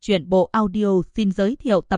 Truyện bộ audio xin giới thiệu tập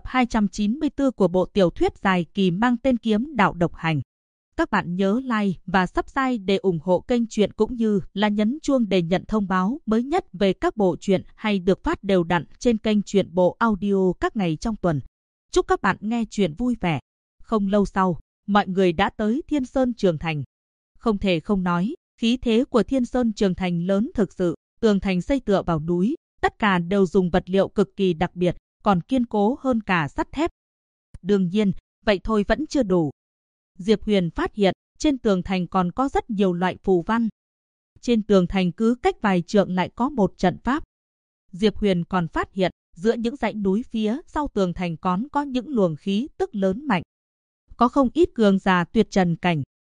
294 của bộ tiểu thuyết dài kỳ mang tên Kiếm Đạo Độc Hành. Các bạn nhớ like và subscribe để ủng hộ kênh truyện cũng như là nhấn chuông để nhận thông báo mới nhất về các bộ truyện hay được phát đều đặn trên kênh truyện bộ audio các ngày trong tuần. Chúc các bạn nghe truyện vui vẻ. Không lâu sau, mọi người đã tới Thiên Sơn Trường Thành. Không thể không nói, khí thế của Thiên Sơn Trường Thành lớn thực sự, tường thành xây tựa vào núi. Tất cả đều dùng vật liệu cực kỳ đặc biệt, còn kiên cố hơn cả sắt thép. Đương nhiên, vậy thôi vẫn chưa đủ. Diệp Huyền phát hiện, trên tường thành còn có rất nhiều loại phù văn. Trên tường thành cứ cách vài trượng lại có một trận pháp. Diệp Huyền còn phát hiện, giữa những dãy núi phía sau tường thành còn có những luồng khí tức lớn mạnh. Có không ít cường giả tuyệt trần cảnh.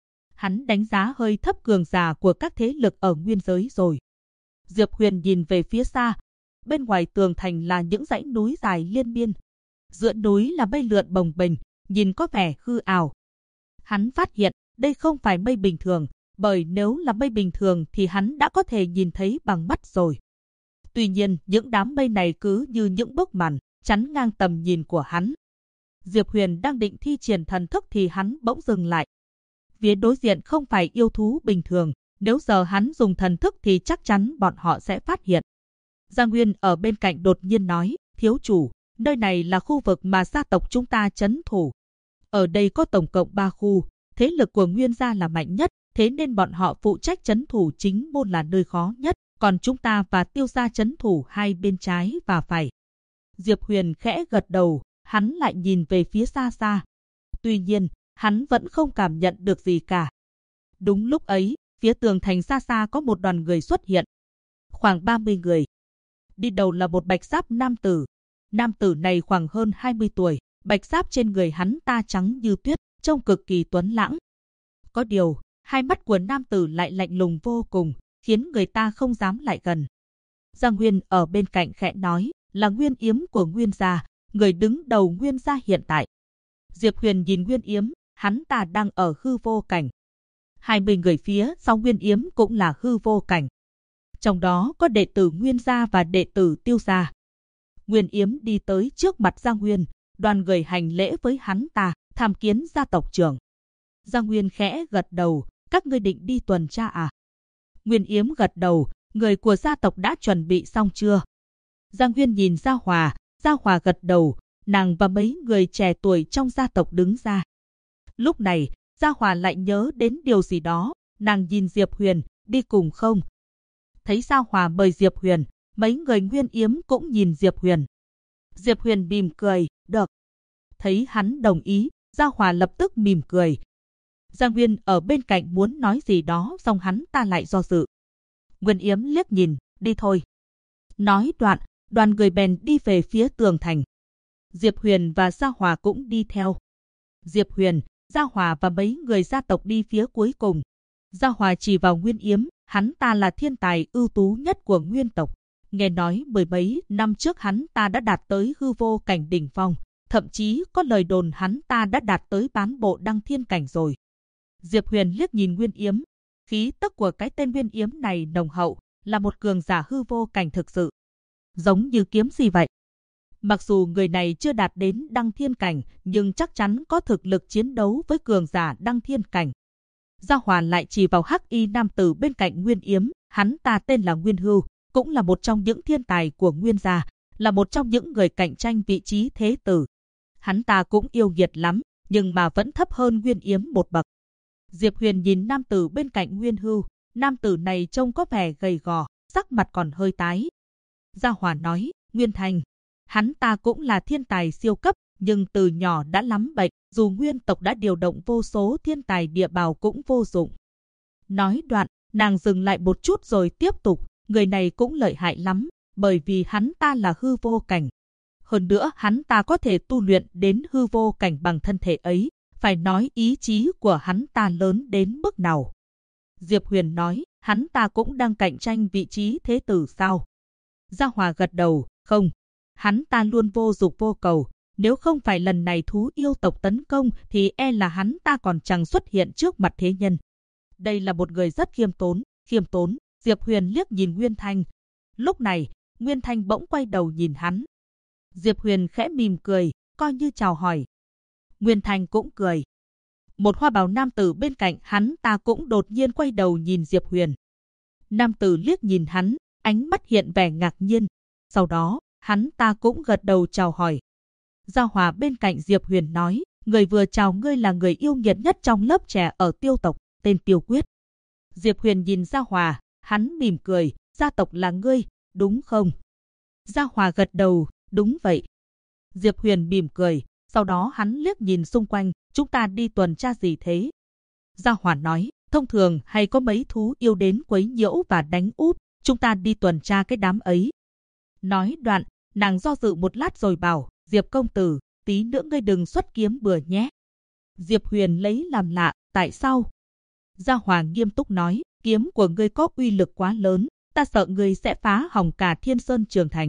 Hắn đánh giá hơi thấp cường giả của các thế lực ở nguyên giới rồi. Diệp Huyền nhìn về phía xa. Bên ngoài tường thành là những dãy núi dài liên miên. Giữa núi là mây lượn bồng bềnh, nhìn có vẻ hư ảo. Hắn phát hiện đây không phải mây bình thường, bởi nếu là mây bình thường thì hắn đã có thể nhìn thấy bằng mắt rồi. Tuy nhiên, những đám mây này cứ như những bức màn, chắn ngang tầm nhìn của hắn. Diệp Huyền đang định thi triển thần thức thì hắn bỗng dừng lại. Phía đối diện không phải yêu thú bình thường, nếu giờ hắn dùng thần thức thì chắc chắn bọn họ sẽ phát hiện. Giang Nguyên ở bên cạnh đột nhiên nói, thiếu chủ, nơi này là khu vực mà gia tộc chúng ta trấn thủ. Ở đây có tổng cộng 3 khu, thế lực của Nguyên gia là mạnh nhất, thế nên bọn họ phụ trách trấn thủ chính môn là nơi khó nhất, còn chúng ta và Tiêu gia trấn thủ hai bên trái và phải. Diệp Huyền khẽ gật đầu, hắn lại nhìn về phía xa xa. Tuy nhiên, hắn vẫn không cảm nhận được gì cả. Đúng lúc ấy, phía tường thành xa xa có một đoàn người xuất hiện. Khoảng 30 người. Đi đầu là một bạch giáp nam tử. Nam tử này khoảng hơn 20 tuổi, bạch giáp trên người hắn ta trắng như tuyết, trông cực kỳ tuấn lãng. Có điều, hai mắt của nam tử lại lạnh lùng vô cùng, khiến người ta không dám lại gần. Giang Nguyên ở bên cạnh khẽ nói, là Nguyên Yếm của Nguyên gia, người đứng đầu Nguyên gia hiện tại. Diệp Huyền nhìn Nguyên Yếm, hắn ta đang ở hư vô cảnh. 20 người phía sau Nguyên Yếm cũng là hư vô cảnh. Trong đó có đệ tử Nguyên gia và đệ tử Tiêu gia. Nguyên Yếm đi tới trước mặt Giang Nguyên, đoàn người hành lễ với hắn ta, tham kiến gia tộc trưởng. Giang Nguyên khẽ gật đầu, các ngươi định đi tuần tra à? Nguyên Yếm gật đầu, người của gia tộc đã chuẩn bị xong chưa? Giang Nguyên nhìn Gia Hòa gật đầu, nàng và mấy người trẻ tuổi trong gia tộc đứng ra. Lúc này, Gia Hòa lại nhớ đến điều gì đó, nàng nhìn Diệp Huyền, đi cùng không? Thấy Gia Hòa mời Diệp Huyền, mấy người Nguyên Yếm cũng nhìn Diệp Huyền. Diệp Huyền mỉm cười, được. Thấy hắn đồng ý, Gia Hòa lập tức mỉm cười. Giang Nguyên ở bên cạnh muốn nói gì đó, xong hắn ta lại do dự. Nguyên Yếm liếc nhìn, đi thôi. Nói đoạn, đoàn người bèn đi về phía tường thành. Diệp Huyền và Gia Hòa cũng đi theo. Diệp Huyền, Gia Hòa và mấy người gia tộc đi phía cuối cùng. Gia Hòa chỉ vào Nguyên Yếm, hắn ta là thiên tài ưu tú nhất của Nguyên tộc. Nghe nói mười mấy năm trước hắn ta đã đạt tới hư vô cảnh đỉnh phong, thậm chí có lời đồn hắn ta đã đạt tới bán bộ đăng thiên cảnh rồi. Diệp Huyền liếc nhìn Nguyên Yếm, khí tức của cái tên Nguyên Yếm này nồng hậu, là một cường giả hư vô cảnh thực sự. Giống như kiếm gì vậy? Mặc dù người này chưa đạt đến đăng thiên cảnh, nhưng chắc chắn có thực lực chiến đấu với cường giả đăng thiên cảnh. Gia Hòa lại chỉ vào hắc y nam tử bên cạnh Nguyên Yếm, hắn ta tên là Nguyên Hưu, cũng là một trong những thiên tài của Nguyên gia, là một trong những người cạnh tranh vị trí thế tử. Hắn ta cũng yêu nghiệt lắm, nhưng mà vẫn thấp hơn Nguyên Yếm một bậc. Diệp Huyền nhìn nam tử bên cạnh Nguyên Hưu, nam tử này trông có vẻ gầy gò, sắc mặt còn hơi tái. Gia Hòa nói, Nguyên Thành, hắn ta cũng là thiên tài siêu cấp, nhưng từ nhỏ đã lắm bệnh, dù Nguyên tộc đã điều động vô số thiên tài địa bào cũng vô dụng. Nói đoạn, nàng dừng lại một chút rồi tiếp tục, người này cũng lợi hại lắm, bởi vì hắn ta là hư vô cảnh. Hơn nữa hắn ta có thể tu luyện đến hư vô cảnh bằng thân thể ấy, phải nói ý chí của hắn ta lớn đến mức nào. Diệp Huyền nói, hắn ta cũng đang cạnh tranh vị trí thế tử sao? Gia Hòa gật đầu, không. Hắn ta luôn vô dục vô cầu, nếu không phải lần này thú yêu tộc tấn công thì e là hắn ta còn chẳng xuất hiện trước mặt thế nhân. Đây là một người rất khiêm tốn, Diệp Huyền liếc nhìn Nguyên Thanh. Lúc này, Nguyên Thanh bỗng quay đầu nhìn hắn. Diệp Huyền khẽ mỉm cười, coi như chào hỏi. Nguyên Thành cũng cười. Một hoa bào nam tử bên cạnh hắn ta cũng đột nhiên quay đầu nhìn Diệp Huyền. Nam tử liếc nhìn hắn, ánh mắt hiện vẻ ngạc nhiên. Sau đó, hắn ta cũng gật đầu chào hỏi. Gia Hòa bên cạnh Diệp Huyền nói, người vừa chào ngươi là người yêu nghiệt nhất trong lớp trẻ ở Tiêu tộc, tên Tiêu Quyết. Diệp Huyền nhìn Gia Hòa, hắn mỉm cười, gia tộc là ngươi, đúng không? Gia Hòa gật đầu, đúng vậy. Diệp Huyền mỉm cười, sau đó hắn liếc nhìn xung quanh, chúng ta đi tuần tra gì thế? Gia Hòa nói, thông thường hay có mấy thú yêu đến quấy nhiễu và đánh úp, chúng ta đi tuần tra cái đám ấy. Nói đoạn, nàng do dự một lát rồi bảo, Diệp công tử, tí nữa ngươi đừng xuất kiếm bừa nhé. Diệp Huyền lấy làm lạ, tại sao? Gia Hòa nghiêm túc nói, kiếm của ngươi có uy lực quá lớn, ta sợ ngươi sẽ phá hỏng cả Thiên Sơn Trường Thành.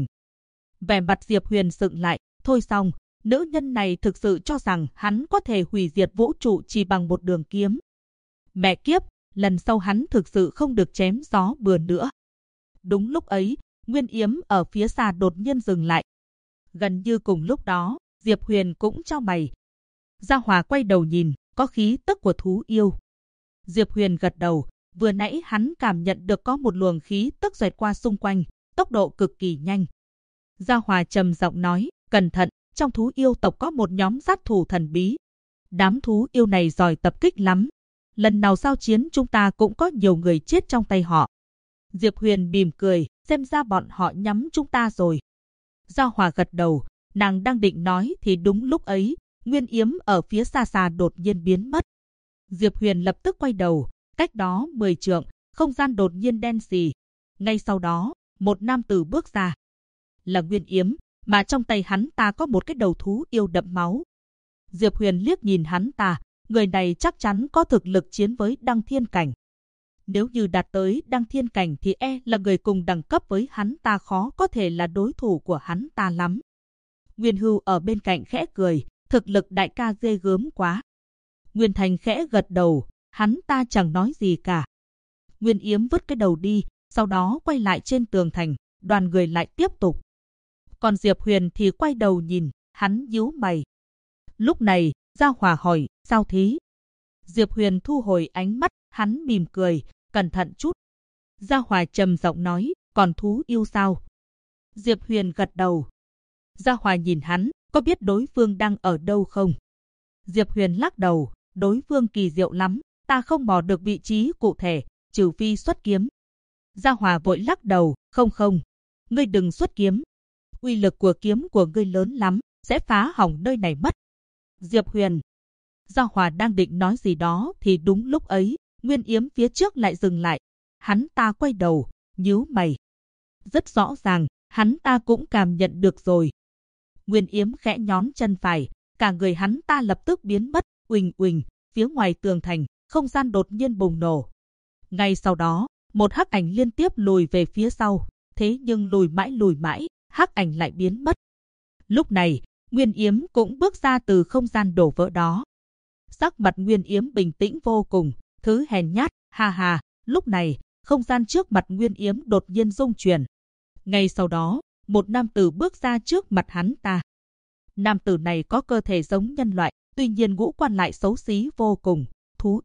Vẻ mặt Diệp Huyền sững lại, thôi xong, nữ nhân này thực sự cho rằng hắn có thể hủy diệt vũ trụ chỉ bằng một đường kiếm. Mẹ kiếp, lần sau hắn thực sự không được chém gió bừa nữa. Đúng lúc ấy, Nguyên Yếm ở phía xa đột nhiên dừng lại. Gần như cùng lúc đó, Diệp Huyền cũng chau mày. Gia Hòa quay đầu nhìn, có khí tức của thú yêu. Diệp Huyền gật đầu, vừa nãy hắn cảm nhận được có một luồng khí tức xoẹt qua xung quanh, tốc độ cực kỳ nhanh. Gia Hòa trầm giọng nói, cẩn thận, trong thú yêu tộc có một nhóm sát thủ thần bí. Đám thú yêu này giỏi tập kích lắm. Lần nào giao chiến chúng ta cũng có nhiều người chết trong tay họ. Diệp Huyền mỉm cười, xem ra bọn họ nhắm chúng ta rồi. Gia Hòa gật đầu, nàng đang định nói thì đúng lúc ấy, Nguyên Yếm ở phía xa xa đột nhiên biến mất. Diệp Huyền lập tức quay đầu, cách đó 10 trượng, không gian đột nhiên đen sì. Ngay sau đó, một nam tử bước ra. Là Nguyên Yếm, mà trong tay hắn ta có một cái đầu thú yêu đậm máu. Diệp Huyền liếc nhìn hắn ta, người này chắc chắn có thực lực chiến với Đăng Thiên Cảnh. Nếu như đạt tới Đăng Thiên Cảnh thì là người cùng đẳng cấp với hắn ta khó có thể là đối thủ của hắn ta lắm. Nguyên Hưu ở bên cạnh khẽ cười, thực lực đại ca ghê gớm quá. Nguyên Thành khẽ gật đầu, hắn ta chẳng nói gì cả. Nguyên Yếm vứt cái đầu đi, sau đó quay lại trên tường thành, đoàn người lại tiếp tục. Còn Diệp Huyền thì quay đầu nhìn, hắn nhíu mày. Lúc này, Gia Hòa hỏi, sao thế? Diệp Huyền thu hồi ánh mắt, hắn mỉm cười, cẩn thận chút. Gia Hòa trầm giọng nói, còn thú yêu sao? Diệp Huyền gật đầu. Gia Hòa nhìn hắn, có biết đối phương đang ở đâu không? Diệp Huyền lắc đầu, đối phương kỳ diệu lắm, ta không mò được vị trí cụ thể, trừ phi xuất kiếm. Gia Hòa vội lắc đầu, không, ngươi đừng xuất kiếm. Uy lực của kiếm của ngươi lớn lắm, sẽ phá hỏng nơi này mất. Diệp Huyền. Gia Hòa đang định nói gì đó thì đúng lúc ấy, Nguyên Yếm phía trước lại dừng lại. Hắn ta quay đầu, nhíu mày. Rất rõ ràng, hắn ta cũng cảm nhận được rồi. Nguyên Yếm khẽ nhón chân phải, cả người hắn ta lập tức biến mất, uỳnh uỳnh, phía ngoài tường thành, không gian đột nhiên bùng nổ. Ngay sau đó, một hắc ảnh liên tiếp lùi về phía sau, thế nhưng lùi mãi, hắc ảnh lại biến mất. Lúc này, Nguyên Yếm cũng bước ra từ không gian đổ vỡ đó. Sắc mặt Nguyên Yếm bình tĩnh vô cùng, thứ hèn nhát, ha ha. Lúc này, không gian trước mặt Nguyên Yếm đột nhiên rung chuyển. Ngay sau đó, một nam tử bước ra trước mặt hắn ta. Nam tử này có cơ thể giống nhân loại, tuy nhiên ngũ quan lại xấu xí vô cùng. Thú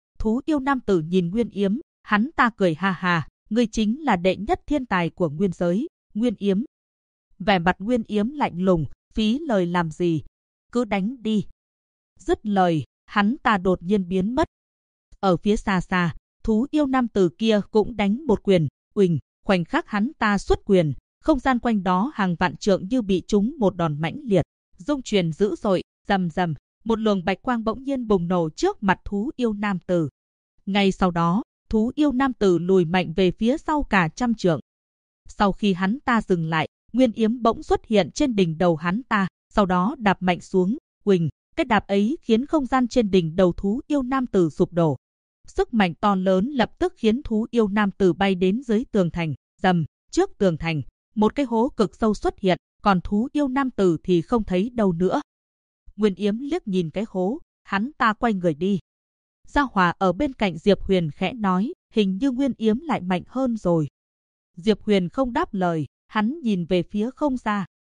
yêu nam tử nhìn Nguyên Yếm, hắn ta cười ha ha, ngươi chính là đệ nhất thiên tài của nguyên giới, Nguyên Yếm. Vẻ mặt Nguyên Yếm lạnh lùng, phí lời làm gì, cứ đánh đi. Dứt lời, hắn ta đột nhiên biến mất. Ở phía xa xa, thú yêu nam tử kia cũng đánh một quyền, uỳnh, khoảnh khắc hắn ta xuất quyền, không gian quanh đó hàng vạn trượng như bị trúng một đòn mãnh liệt, rung chuyển dữ dội, rầm rầm, một luồng bạch quang bỗng nhiên bùng nổ trước mặt thú yêu nam tử. Ngay sau đó, thú yêu nam tử lùi mạnh về phía sau cả trăm trượng. Sau khi hắn ta dừng lại, Nguyên Yếm bỗng xuất hiện trên đỉnh đầu hắn ta, sau đó đạp mạnh xuống, uỳnh, cái đạp ấy khiến không gian trên đỉnh đầu thú yêu nam tử sụp đổ. Sức mạnh to lớn lập tức khiến thú yêu nam tử bay đến dưới tường thành, rầm, trước tường thành, một cái hố cực sâu xuất hiện, còn thú yêu nam tử thì không thấy đâu nữa. Nguyên Yếm liếc nhìn cái hố, hắn ta quay người đi. Gia Hòa ở bên cạnh Diệp Huyền khẽ nói, hình như Nguyên Yếm lại mạnh hơn rồi. Diệp Huyền không đáp lời, hắn nhìn về phía không xa.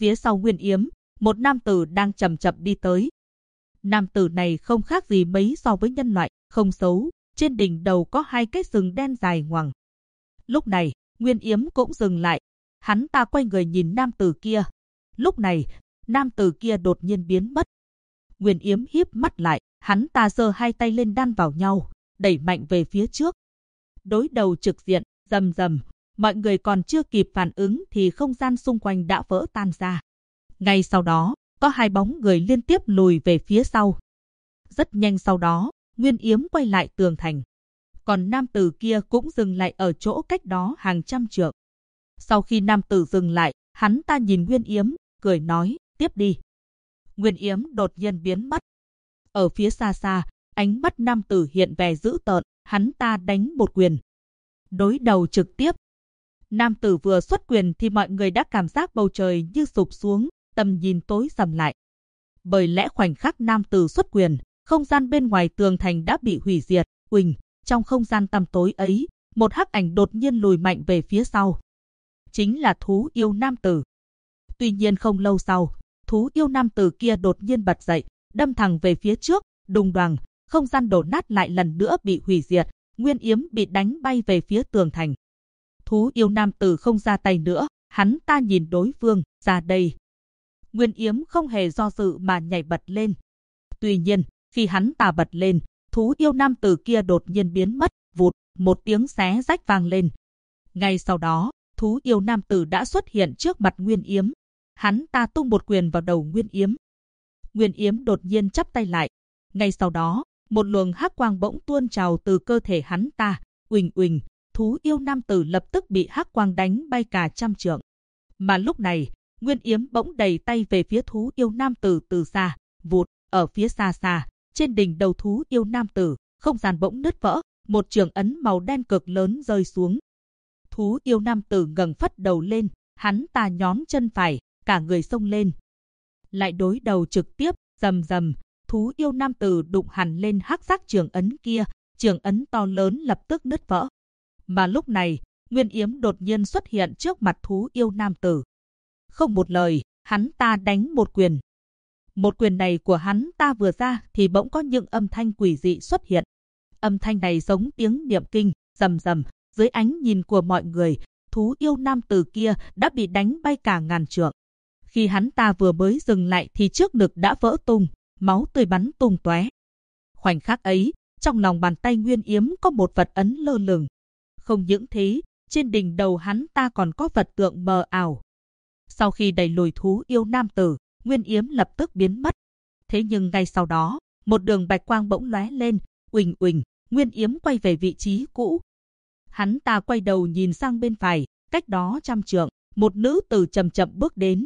Phía sau Nguyên Yếm, một nam tử đang chậm chậm đi tới. Nam tử này không khác gì mấy so với nhân loại, không xấu, trên đỉnh đầu có hai cái sừng đen dài ngoằng. Lúc này, Nguyên Yếm cũng dừng lại, hắn ta quay người nhìn nam tử kia. Lúc này, nam tử kia đột nhiên biến mất. Nguyên Yếm híp mắt lại, hắn ta giơ hai tay lên đan vào nhau, đẩy mạnh về phía trước. Đối đầu trực diện, rầm rầm, mọi người còn chưa kịp phản ứng thì không gian xung quanh đã vỡ tan ra. Ngay sau đó, có hai bóng người liên tiếp lùi về phía sau. Rất nhanh sau đó, Nguyên Yếm quay lại tường thành. Còn nam tử kia cũng dừng lại ở chỗ cách đó hàng trăm trượng. Sau khi nam tử dừng lại, hắn ta nhìn Nguyên Yếm, cười nói, tiếp đi. Nguyên Yếm đột nhiên biến mất. Ở phía xa xa, ánh mắt nam tử hiện vẻ dữ tợn, hắn ta đánh một quyền. Đối đầu trực tiếp. Nam tử vừa xuất quyền thì mọi người đã cảm giác bầu trời như sụp xuống, tầm nhìn tối sầm lại. Bởi lẽ khoảnh khắc nam tử xuất quyền, không gian bên ngoài tường thành đã bị hủy diệt. Uỳnh, trong không gian tăm tối ấy, một hắc ảnh đột nhiên lùi mạnh về phía sau. Chính là thú yêu nam tử. Tuy nhiên không lâu sau, thú yêu nam tử kia đột nhiên bật dậy, đâm thẳng về phía trước, đùng đoàng, không gian đổ nát lại lần nữa bị hủy diệt, Nguyên Yếm bị đánh bay về phía tường thành. Thú yêu nam tử không ra tay nữa, hắn ta nhìn đối phương, ra đây. Nguyên Yếm không hề do dự mà nhảy bật lên. Tuy nhiên, khi hắn ta bật lên, thú yêu nam tử kia đột nhiên biến mất, vụt, một tiếng xé rách vang lên. Ngay sau đó, thú yêu nam tử đã xuất hiện trước mặt Nguyên Yếm. Hắn ta tung một quyền vào đầu Nguyên Yếm. Nguyên Yếm đột nhiên chắp tay lại. Ngay sau đó, một luồng hắc quang bỗng tuôn trào từ cơ thể hắn ta. Uỳnh uỳnh, thú yêu nam tử lập tức bị hắc quang đánh bay cả trăm trượng. Mà lúc này, Nguyên Yếm bỗng đẩy tay về phía thú yêu nam tử từ xa. Vụt, ở phía xa xa, trên đỉnh đầu thú yêu nam tử, không gian bỗng nứt vỡ, một trường ấn màu đen cực lớn rơi xuống. Thú yêu nam tử ngẩng phất đầu lên, hắn ta nhón chân phải, cả người xông lên. Lại đối đầu trực tiếp, rầm rầm, thú yêu nam tử đụng hẳn lên hắc sắc trường ấn kia, trường ấn to lớn lập tức nứt vỡ. Mà lúc này, Nguyên Yếm đột nhiên xuất hiện trước mặt thú yêu nam tử. Không một lời, hắn ta đánh một quyền. Một quyền này của hắn ta vừa ra thì bỗng có những âm thanh quỷ dị xuất hiện. Âm thanh này giống tiếng niệm kinh, rầm rầm, dưới ánh nhìn của mọi người, thú yêu nam tử kia đã bị đánh bay cả ngàn trượng. Khi hắn ta vừa mới dừng lại thì trước ngực đã vỡ tung, máu tươi bắn tung tóe. Khoảnh khắc ấy, trong lòng bàn tay Nguyên Yếm có một vật ấn lơ lửng. Không những thế, trên đỉnh đầu hắn ta còn có vật tượng mờ ảo. Sau khi đẩy lùi thú yêu nam tử, Nguyên Yếm lập tức biến mất. Thế nhưng ngay sau đó, một đường bạch quang bỗng lóe lên, uỳnh uỳnh, Nguyên Yếm quay về vị trí cũ. Hắn ta quay đầu nhìn sang bên phải, cách đó trăm trượng, một nữ tử chậm chậm bước đến.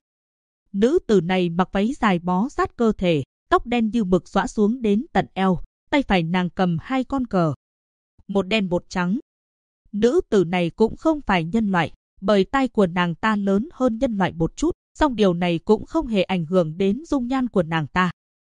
Nữ tử này mặc váy dài bó sát cơ thể, tóc đen như mực xõa xuống đến tận eo, tay phải nàng cầm hai con cờ. Một đen một trắng. Nữ tử này cũng không phải nhân loại, bởi tai của nàng ta lớn hơn nhân loại một chút, song điều này cũng không hề ảnh hưởng đến dung nhan của nàng ta.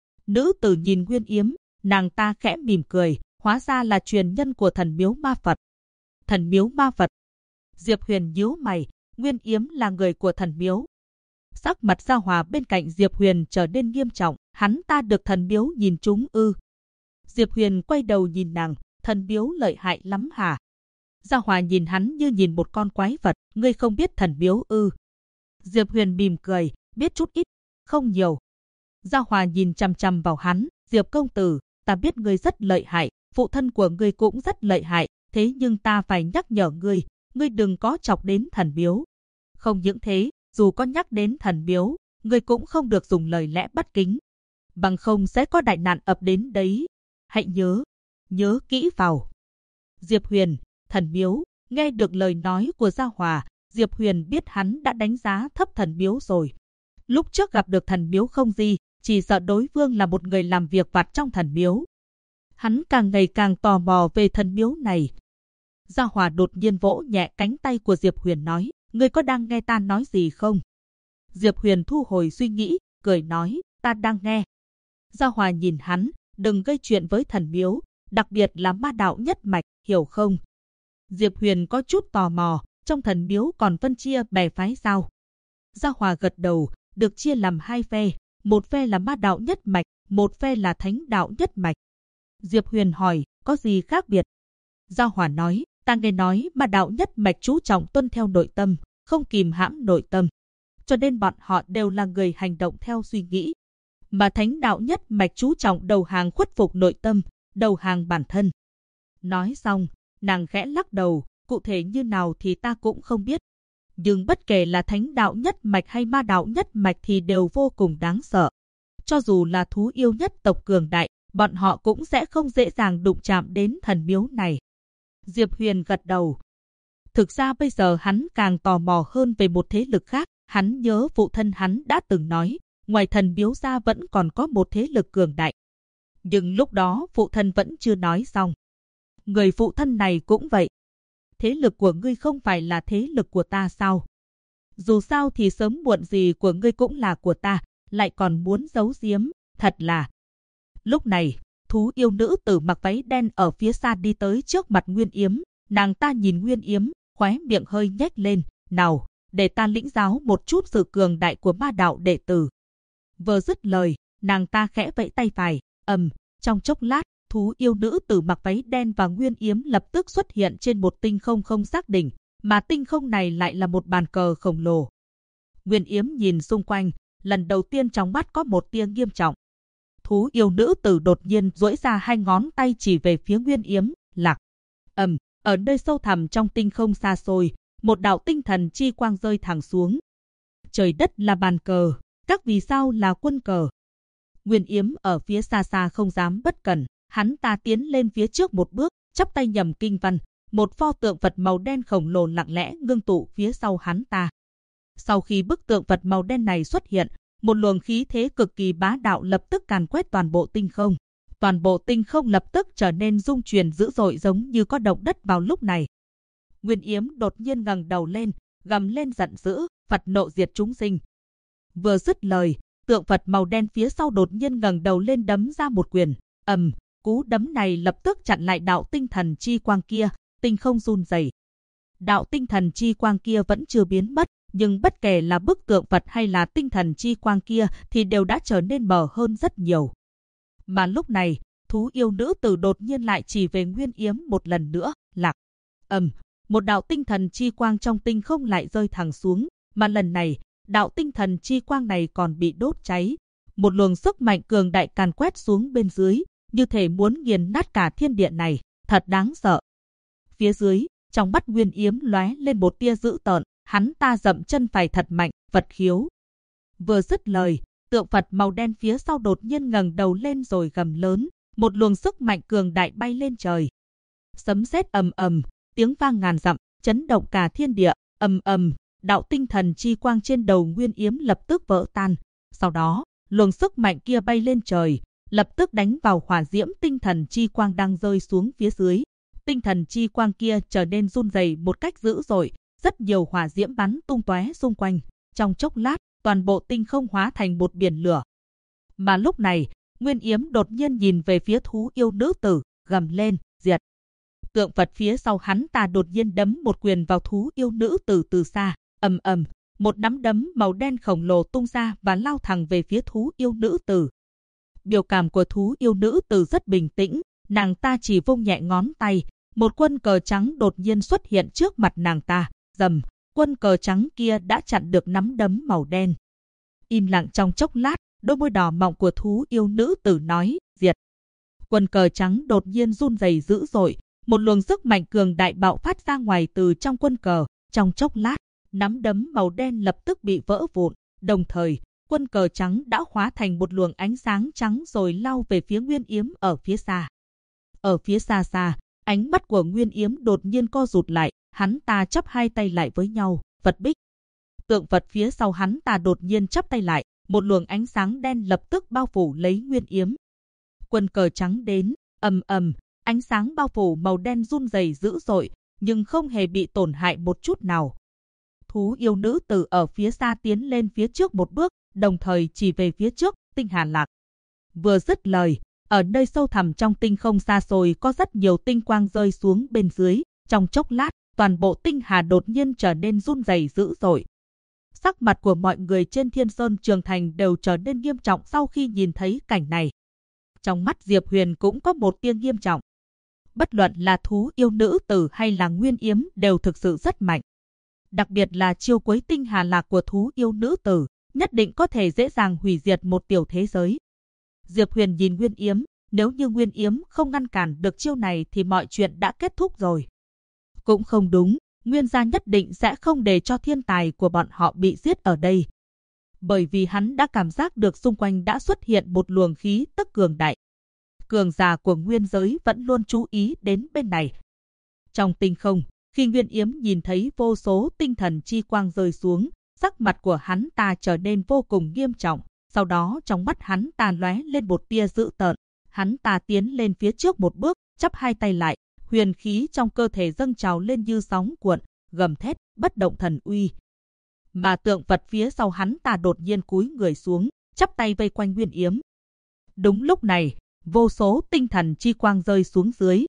Nữ tử nhìn Nguyên Yếm, nàng ta khẽ mỉm cười, hóa ra là truyền nhân của thần miếu ma Phật. Thần miếu ma Phật. Diệp Huyền nhíu mày, Nguyên Yếm là người của thần miếu. Sắc mặt Gia Hòa bên cạnh Diệp Huyền trở nên nghiêm trọng, hắn ta được thần miếu nhìn trúng ư? Diệp Huyền quay đầu nhìn nàng, thần miếu lợi hại lắm hả? Gia Hòa nhìn hắn như nhìn một con quái vật, ngươi không biết thần miếu ư? Diệp Huyền mỉm cười, biết chút ít, không nhiều. Gia Hòa nhìn chằm chằm vào hắn, Diệp công tử, ta biết ngươi rất lợi hại, phụ thân của ngươi cũng rất lợi hại, thế nhưng ta phải nhắc nhở ngươi, ngươi đừng có chọc đến thần miếu. Không những thế, dù có nhắc đến thần miếu, ngươi cũng không được dùng lời lẽ bất kính. Bằng không sẽ có đại nạn ập đến đấy. Hãy nhớ kỹ vào. Diệp Huyền, thần miếu, nghe được lời nói của Gia Hòa, Diệp Huyền biết hắn đã đánh giá thấp thần miếu rồi. Lúc trước gặp được thần miếu không gì, chỉ sợ đối phương là một người làm việc vặt trong thần miếu. Hắn càng ngày càng tò mò về thần miếu này. Gia Hòa đột nhiên vỗ nhẹ cánh tay của Diệp Huyền nói, ngươi có đang nghe ta nói gì không? Diệp Huyền thu hồi suy nghĩ, cười nói, ta đang nghe. Gia Hòa nhìn hắn, đừng gây chuyện với thần miếu, đặc biệt là ma đạo nhất mạch, hiểu không? Diệp Huyền có chút tò mò, trong thần miếu còn phân chia bè phái sao? Gia Hòa gật đầu, được chia làm hai phe, một phe là ma đạo nhất mạch, một phe là thánh đạo nhất mạch. Diệp Huyền hỏi, có gì khác biệt? Giao Hỏa nói, ta nghe nói ma đạo nhất mạch chú trọng tuân theo nội tâm, không kìm hãm nội tâm, cho nên bọn họ đều là người hành động theo suy nghĩ. Mà thánh đạo nhất mạch chú trọng đầu hàng khuất phục nội tâm, đầu hàng bản thân. Nói xong, nàng khẽ lắc đầu, cụ thể như nào thì ta cũng không biết. Nhưng bất kể là thánh đạo nhất mạch hay ma đạo nhất mạch thì đều vô cùng đáng sợ. Cho dù là thú yêu nhất tộc cường đại, bọn họ cũng sẽ không dễ dàng đụng chạm đến thần miếu này. Diệp Huyền gật đầu. Thực ra bây giờ hắn càng tò mò hơn về một thế lực khác. Hắn nhớ phụ thân hắn đã từng nói, ngoài thần miếu ra vẫn còn có một thế lực cường đại. Nhưng lúc đó phụ thân vẫn chưa nói xong. Người phụ thân này cũng vậy. Thế lực của ngươi không phải là thế lực của ta sao? Dù sao thì sớm muộn gì của ngươi cũng là của ta, lại còn muốn giấu giếm, thật là. Lúc này, thú yêu nữ tử mặc váy đen ở phía xa đi tới trước mặt Nguyên Yếm. Nàng ta nhìn Nguyên Yếm, khóe miệng hơi nhếch lên, nào, để ta lĩnh giáo một chút sự cường đại của ma đạo đệ tử. Vừa dứt lời, nàng ta khẽ vẫy tay phải, trong chốc lát, thú yêu nữ tử mặc váy đen và Nguyên Yếm lập tức xuất hiện trên một tinh không không xác định, mà tinh không này lại là một bàn cờ khổng lồ. Nguyên Yếm nhìn xung quanh, lần đầu tiên trong mắt có một tia nghiêm trọng. Thú yêu nữ tử đột nhiên duỗi ra hai ngón tay chỉ về phía Nguyên Yếm, lạc. Ở nơi sâu thẳm trong tinh không xa xôi, một đạo tinh thần chi quang rơi thẳng xuống. Trời đất là bàn cờ, các vì sao là quân cờ. Nguyên Yếm ở phía xa xa không dám bất cẩn, hắn ta tiến lên phía trước một bước, chắp tay nhầm kinh văn, một pho tượng Phật màu đen khổng lồ lặng lẽ ngưng tụ phía sau hắn ta. Sau khi bức tượng Phật màu đen này xuất hiện, một luồng khí thế cực kỳ bá đạo lập tức càn quét toàn bộ tinh không. Toàn bộ tinh không lập tức trở nên rung chuyển dữ dội giống như có động đất vào lúc này. Nguyên Yếm đột nhiên ngẩng đầu lên, gầm lên giận dữ, Phật nộ diệt chúng sinh. Vừa dứt lời, tượng Phật màu đen phía sau đột nhiên ngẩng đầu lên đấm ra một quyền. Cú đấm này lập tức chặn lại đạo tinh thần chi quang kia, tinh không run rẩy. Đạo tinh thần chi quang kia vẫn chưa biến mất, nhưng bất kể là bức tượng Phật hay là tinh thần chi quang kia thì đều đã trở nên mờ hơn rất nhiều. Mà lúc này, thú yêu nữ tử đột nhiên lại chỉ về Nguyên Yếm một lần nữa, lạc. Một đạo tinh thần chi quang trong tinh không lại rơi thẳng xuống, mà lần này, đạo tinh thần chi quang này còn bị đốt cháy. Một luồng sức mạnh cường đại càn quét xuống bên dưới, như thể muốn nghiền nát cả thiên địa này, thật đáng sợ. Phía dưới, trong mắt Nguyên Yếm lóe lên một tia dữ tợn, hắn ta dậm chân phải thật mạnh, Phật khiếu. Vừa dứt lời, tượng Phật màu đen phía sau đột nhiên ngẩng đầu lên rồi gầm lớn, một luồng sức mạnh cường đại bay lên trời. Sấm sét tiếng vang ngàn dặm, chấn động cả thiên địa, đạo tinh thần chi quang trên đầu Nguyên Yếm lập tức vỡ tan. Sau đó, luồng sức mạnh kia bay lên trời, lập tức đánh vào hỏa diễm tinh thần chi quang đang rơi xuống phía dưới. Tinh thần chi quang kia trở nên run rẩy một cách dữ dội, rất nhiều hỏa diễm bắn tung tóe xung quanh. Trong chốc lát, toàn bộ tinh không hóa thành một biển lửa. Mà lúc này, Nguyên Yếm đột nhiên nhìn về phía thú yêu nữ tử, gầm lên, diệt. Tượng Phật phía sau hắn ta đột nhiên đấm một quyền vào thú yêu nữ tử từ xa. Một nắm đấm màu đen khổng lồ tung ra và lao thẳng về phía thú yêu nữ tử. Biểu cảm của thú yêu nữ tử rất bình tĩnh, nàng ta chỉ vung nhẹ ngón tay, một quân cờ trắng đột nhiên xuất hiện trước mặt nàng ta. Rầm, quân cờ trắng kia đã chặn được nắm đấm màu đen. Im lặng trong chốc lát, đôi môi đỏ mọng của thú yêu nữ tử nói, diệt. Quân cờ trắng đột nhiên run rẩy dữ dội, một luồng sức mạnh cường đại bạo phát ra ngoài từ trong quân cờ. Trong chốc lát, nắm đấm màu đen lập tức bị vỡ vụn, đồng thời, quân cờ trắng đã hóa thành một luồng ánh sáng trắng rồi lao về phía Nguyên Yếm ở phía xa. Ở phía xa xa, ánh mắt của Nguyên Yếm đột nhiên co rụt lại, hắn ta chắp hai tay lại với nhau, Phật bích. Tượng Phật phía sau hắn ta đột nhiên chắp tay lại, một luồng ánh sáng đen lập tức bao phủ lấy Nguyên Yếm. Quân cờ trắng đến, ánh sáng bao phủ màu đen run rẩy dữ dội, nhưng không hề bị tổn hại một chút nào. Thú yêu nữ tử ở phía xa tiến lên phía trước một bước, đồng thời chỉ về phía trước, tinh hà lạc. Vừa dứt lời, ở nơi sâu thẳm trong tinh không xa xôi có rất nhiều tinh quang rơi xuống bên dưới. Trong chốc lát, toàn bộ tinh hà đột nhiên trở nên run rẩy dữ dội. Sắc mặt của mọi người trên Thiên Sơn Trường Thành đều trở nên nghiêm trọng sau khi nhìn thấy cảnh này. Trong mắt Diệp Huyền cũng có một tia nghiêm trọng. Bất luận là thú yêu nữ tử hay là Nguyên Yếm đều thực sự rất mạnh. Đặc biệt là chiêu Quấy Tinh Hà Lạc của thú yêu nữ tử, nhất định có thể dễ dàng hủy diệt một tiểu thế giới. Diệp Huyền nhìn Nguyên Yếm, nếu như Nguyên Yếm không ngăn cản được chiêu này thì mọi chuyện đã kết thúc rồi. Cũng không đúng, Nguyên gia nhất định sẽ không để cho thiên tài của bọn họ bị giết ở đây. Bởi vì hắn đã cảm giác được xung quanh đã xuất hiện một luồng khí tức cường đại. Cường giả của nguyên giới vẫn luôn chú ý đến bên này. Trong tinh không, khi Nguyên Yếm nhìn thấy vô số tinh thần chi quang rơi xuống, sắc mặt của hắn ta trở nên vô cùng nghiêm trọng. Sau đó trong mắt hắn ta lóe lên một tia dữ tợn. Hắn ta tiến lên phía trước một bước, chắp hai tay lại, huyền khí trong cơ thể dâng trào lên như sóng cuộn, gầm thét, bất động thần uy. Mà tượng vật phía sau hắn ta đột nhiên cúi người xuống, chắp tay vây quanh Nguyên Yếm. Đúng lúc này, vô số tinh thần chi quang rơi xuống dưới.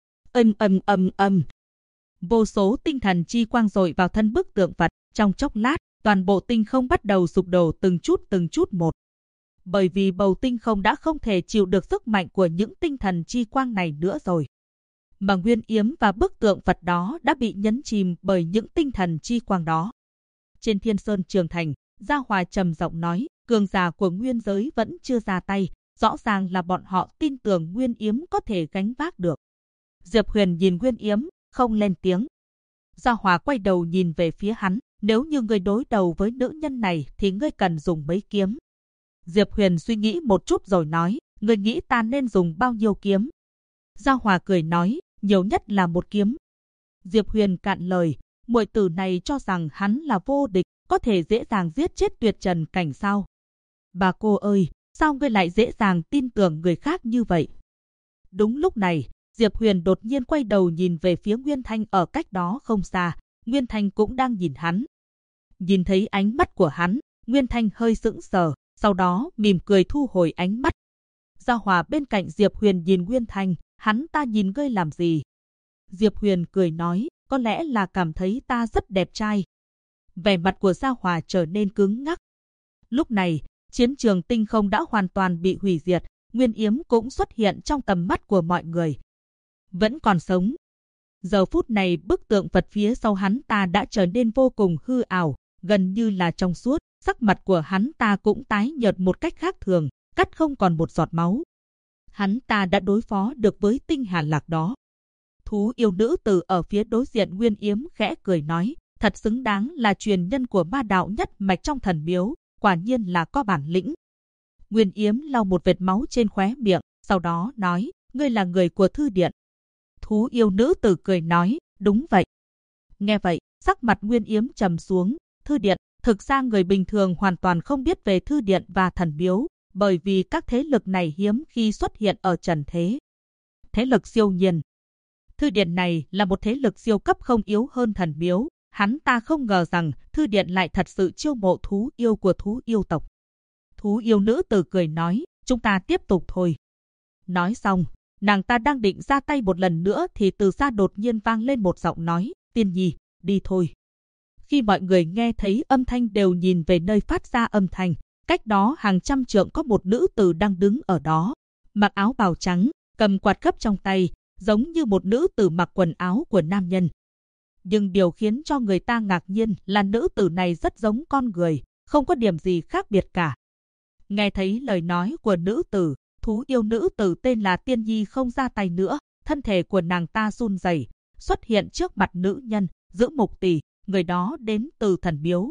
Vô số tinh thần chi quang dội vào thân bức tượng vật, trong chốc lát, toàn bộ tinh không bắt đầu sụp đổ từng chút một. Bởi vì bầu tinh không đã không thể chịu được sức mạnh của những tinh thần chi quang này nữa rồi. Mà Nguyên Yếm và bức tượng Phật đó đã bị nhấn chìm bởi những tinh thần chi quang đó. Trên Thiên Sơn Trường Thành, Gia Hòa trầm giọng nói, cường giả của nguyên giới vẫn chưa ra tay, rõ ràng là bọn họ tin tưởng Nguyên Yếm có thể gánh vác được. Diệp Huyền nhìn Nguyên Yếm, không lên tiếng. Gia Hòa quay đầu nhìn về phía hắn, nếu như ngươi đối đầu với nữ nhân này thì ngươi cần dùng mấy kiếm. Diệp Huyền suy nghĩ một chút rồi nói, ngươi nghĩ ta nên dùng bao nhiêu kiếm? Gia Hòa cười nói, nhiều nhất là một kiếm. Diệp Huyền cạn lời, muội tử này cho rằng hắn là vô địch, có thể dễ dàng giết chết Tuyệt Trần Cảnh sao? Bà cô ơi, sao ngươi lại dễ dàng tin tưởng người khác như vậy? Đúng lúc này, Diệp Huyền đột nhiên quay đầu nhìn về phía Nguyên Thanh ở cách đó không xa. Nguyên Thanh cũng đang nhìn hắn. Nhìn thấy ánh mắt của hắn, Nguyên Thanh hơi sững sờ, sau đó mỉm cười thu hồi ánh mắt. Gia Hòa bên cạnh Diệp Huyền nhìn Nguyên Thanh, hắn ta nhìn ngươi làm gì? Diệp Huyền cười nói, có lẽ là cảm thấy ta rất đẹp trai. Vẻ mặt của Gia Hòa trở nên cứng ngắc. Lúc này, chiến trường tinh không đã hoàn toàn bị hủy diệt, Nguyên Yếm cũng xuất hiện trong tầm mắt của mọi người. Vẫn còn sống. Giờ phút này bức tượng Phật phía sau hắn ta đã trở nên vô cùng hư ảo, gần như là trong suốt, sắc mặt của hắn ta cũng tái nhợt một cách khác thường, cắt không còn một giọt máu. Hắn ta đã đối phó được với Tinh Hà Lạc đó. Thú yêu nữ tử ở phía đối diện Nguyên Yếm khẽ cười nói, thật xứng đáng là truyền nhân của ma đạo nhất mạch trong thần miếu, quả nhiên là có bản lĩnh. Nguyên Yếm lau một vệt máu trên khóe miệng, sau đó nói, ngươi là người của thư điện. Thú yêu nữ tử cười nói, đúng vậy. Nghe vậy, sắc mặt Nguyên Yếm trầm xuống, thư điện, thực ra người bình thường hoàn toàn không biết về thư điện và thần miếu, bởi vì các thế lực này hiếm khi xuất hiện ở trần thế. Thế lực siêu nhiên. Thư điện này là một thế lực siêu cấp không yếu hơn thần miếu, hắn ta không ngờ rằng thư điện lại thật sự chiêu mộ thú yêu của thú yêu tộc. Thú yêu nữ tử cười nói, chúng ta tiếp tục thôi. Nói xong, nàng ta đang định ra tay một lần nữa thì từ xa đột nhiên vang lên một giọng nói, Tiên Nhi, đi thôi. Khi mọi người nghe thấy âm thanh đều nhìn về nơi phát ra âm thanh, cách đó hàng trăm trượng có một nữ tử đang đứng ở đó, mặc áo bào trắng, cầm quạt cấp trong tay, giống như một nữ tử mặc quần áo của nam nhân. Nhưng điều khiến cho người ta ngạc nhiên là nữ tử này rất giống con người, không có điểm gì khác biệt cả. Nghe thấy lời nói của nữ tử, thú yêu nữ tử tên là Tiên Nhi không ra tay nữa, thân thể của nàng ta run rẩy, xuất hiện trước mặt nữ nhân, Giữ Mục Tỷ, người đó đến từ thần miếu.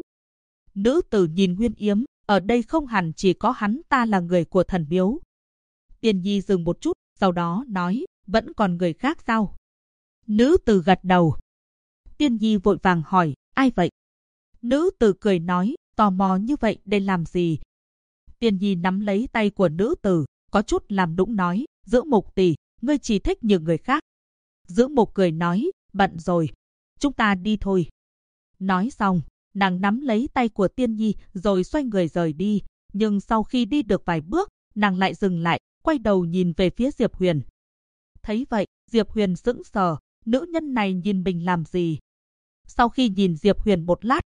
Nữ tử nhìn Nguyên Yếm, ở đây không hẳn chỉ có hắn ta là người của thần miếu. Tiên Nhi dừng một chút, sau đó nói, vẫn còn người khác sao? Nữ tử gật đầu. Tiên Nhi vội vàng hỏi, ai vậy? Nữ tử cười nói, tò mò như vậy để làm gì? Tiên Nhi nắm lấy tay của nữ tử, có chút làm nũng nói, Giữ Mục Tỷ, ngươi chỉ thích những người khác. Giữ Mục cười nói, bận rồi, chúng ta đi thôi. Nói xong, nàng nắm lấy tay của Tiên Nhi rồi xoay người rời đi, nhưng sau khi đi được vài bước, nàng lại dừng lại, quay đầu nhìn về phía Diệp Huyền. Thấy vậy, Diệp Huyền sững sờ, nữ nhân này nhìn mình làm gì? Sau khi nhìn Diệp Huyền một lát,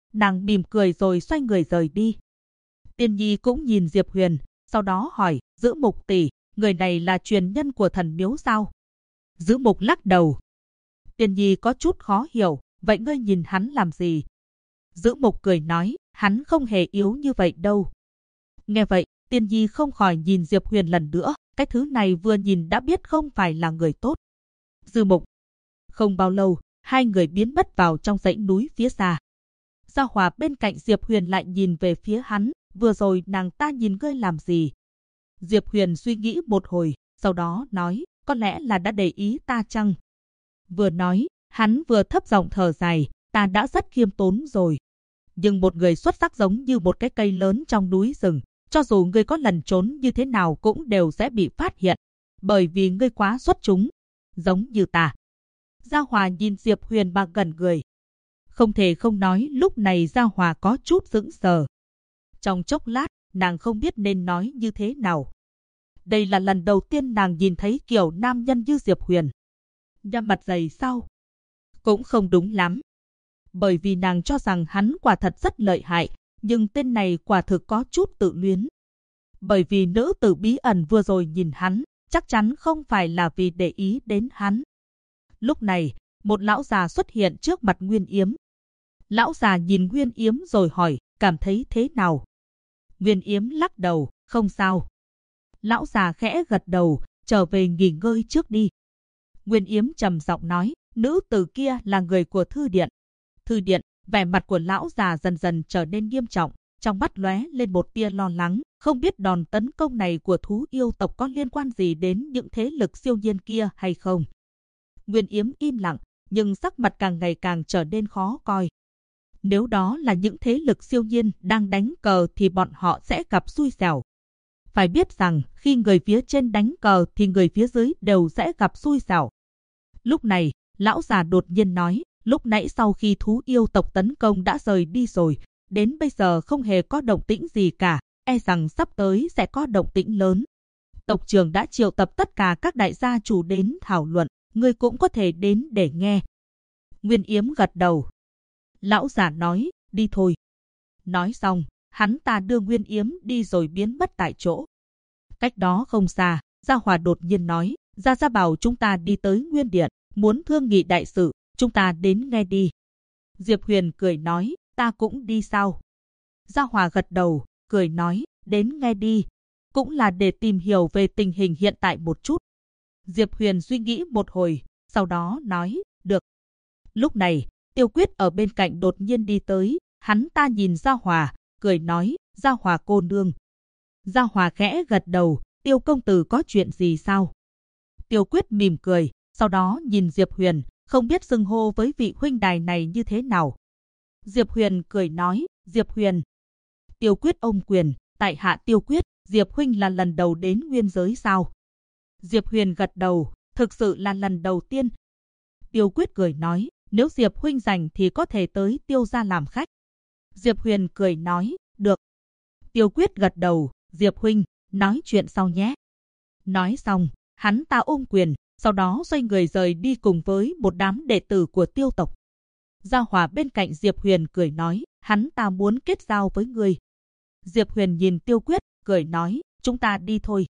nàng mỉm cười rồi xoay người rời đi. Tiên Nhi cũng nhìn Diệp Huyền, sau đó hỏi, Giữ Mục tỷ, người này là truyền nhân của thần miếu sao? Giữ Mục lắc đầu. Tiên Nhi có chút khó hiểu, vậy ngươi nhìn hắn làm gì? Giữ Mục cười nói, hắn không hề yếu như vậy đâu. Nghe vậy, Tiên Nhi không khỏi nhìn Diệp Huyền lần nữa, cái thứ này vừa nhìn đã biết không phải là người tốt. Giữ Mục. Không bao lâu, hai người biến mất vào trong dãy núi phía xa. Gia Hòa bên cạnh Diệp Huyền lại nhìn về phía hắn, vừa rồi nàng ta nhìn ngươi làm gì? Diệp Huyền suy nghĩ một hồi, sau đó nói, có lẽ là đã để ý ta chăng? Vừa nói, hắn vừa thấp giọng thở dài, ta đã rất khiêm tốn rồi. Nhưng một người xuất sắc giống như một cái cây lớn trong núi rừng, cho dù ngươi có lần trốn như thế nào cũng đều sẽ bị phát hiện, bởi vì ngươi quá xuất chúng, giống như ta. Gia Hòa nhìn Diệp Huyền mà gần người. Không thể không nói lúc này Gia Hòa có chút sững sờ. Trong chốc lát, nàng không biết nên nói như thế nào. Đây là lần đầu tiên nàng nhìn thấy kiểu nam nhân như Diệp Huyền. Da mặt dày sao? Cũng không đúng lắm. Bởi vì nàng cho rằng hắn quả thật rất lợi hại, nhưng tên này quả thực có chút tự luyến. Bởi vì nữ tử bí ẩn vừa rồi nhìn hắn, chắc chắn không phải là vì để ý đến hắn. Lúc này, một lão già xuất hiện trước mặt Nguyên Yếm. Lão già nhìn Nguyên Yếm rồi hỏi, cảm thấy thế nào? Nguyên Yếm lắc đầu, không sao. Lão già khẽ gật đầu, trở về nghỉ ngơi trước đi. Nguyên Yếm trầm giọng nói, nữ tử kia là người của thư điện. Thư điện, vẻ mặt của lão già dần dần trở nên nghiêm trọng, trong mắt lóe lên một tia lo lắng, không biết đòn tấn công này của thú yêu tộc có liên quan gì đến những thế lực siêu nhiên kia hay không. Nguyên Yếm im lặng, nhưng sắc mặt càng ngày càng trở nên khó coi. Nếu đó là những thế lực siêu nhiên đang đánh cờ thì bọn họ sẽ gặp xui xẻo. Phải biết rằng khi người phía trên đánh cờ thì người phía dưới đều sẽ gặp xui xẻo. Lúc này, lão già đột nhiên nói, lúc nãy sau khi thú yêu tộc tấn công đã rời đi rồi, đến bây giờ không hề có động tĩnh gì cả, e rằng sắp tới sẽ có động tĩnh lớn. Tộc trưởng đã triệu tập tất cả các đại gia chủ đến thảo luận, ngươi cũng có thể đến để nghe. Nguyên Yếm gật đầu. Lão già nói, đi thôi. Nói xong, hắn ta đưa Nguyên Yếm đi rồi biến mất tại chỗ. Cách đó không xa, Gia Hòa đột nhiên nói, Gia bảo chúng ta đi tới Nguyên Điện, muốn thương nghị đại sự, chúng ta đến nghe đi. Diệp Huyền cười nói, ta cũng đi sao? Gia Hòa gật đầu, cười nói, đến nghe đi. Cũng là để tìm hiểu về tình hình hiện tại một chút. Diệp Huyền suy nghĩ một hồi, sau đó nói, được. Lúc này, Tiêu Quyết ở bên cạnh đột nhiên đi tới, hắn ta nhìn Gia Hòa, cười nói, Gia Hòa cô nương. Gia Hòa khẽ gật đầu, Tiêu công tử có chuyện gì sao? Tiêu Quyết mỉm cười, sau đó nhìn Diệp Huyền, không biết xưng hô với vị huynh đài này như thế nào. Diệp Huyền cười nói, Diệp Huyền. Tiêu Quyết ôm quyền, tại hạ Tiêu Quyết, Diệp huynh là lần đầu đến nguyên giới sao? Diệp Huyền gật đầu, thực sự là lần đầu tiên. Tiêu Quyết cười nói, nếu Diệp huynh rảnh thì có thể tới Tiêu gia làm khách. Diệp Huyền cười nói, được. Tiêu Quyết gật đầu, Diệp huynh, nói chuyện sau nhé. Nói xong, hắn ta ôm quyền, sau đó xoay người rời đi cùng với một đám đệ tử của Tiêu tộc. Gia Hòa bên cạnh Diệp Huyền cười nói, hắn ta muốn kết giao với người. Diệp Huyền nhìn Tiêu Quyết, cười nói, chúng ta đi thôi.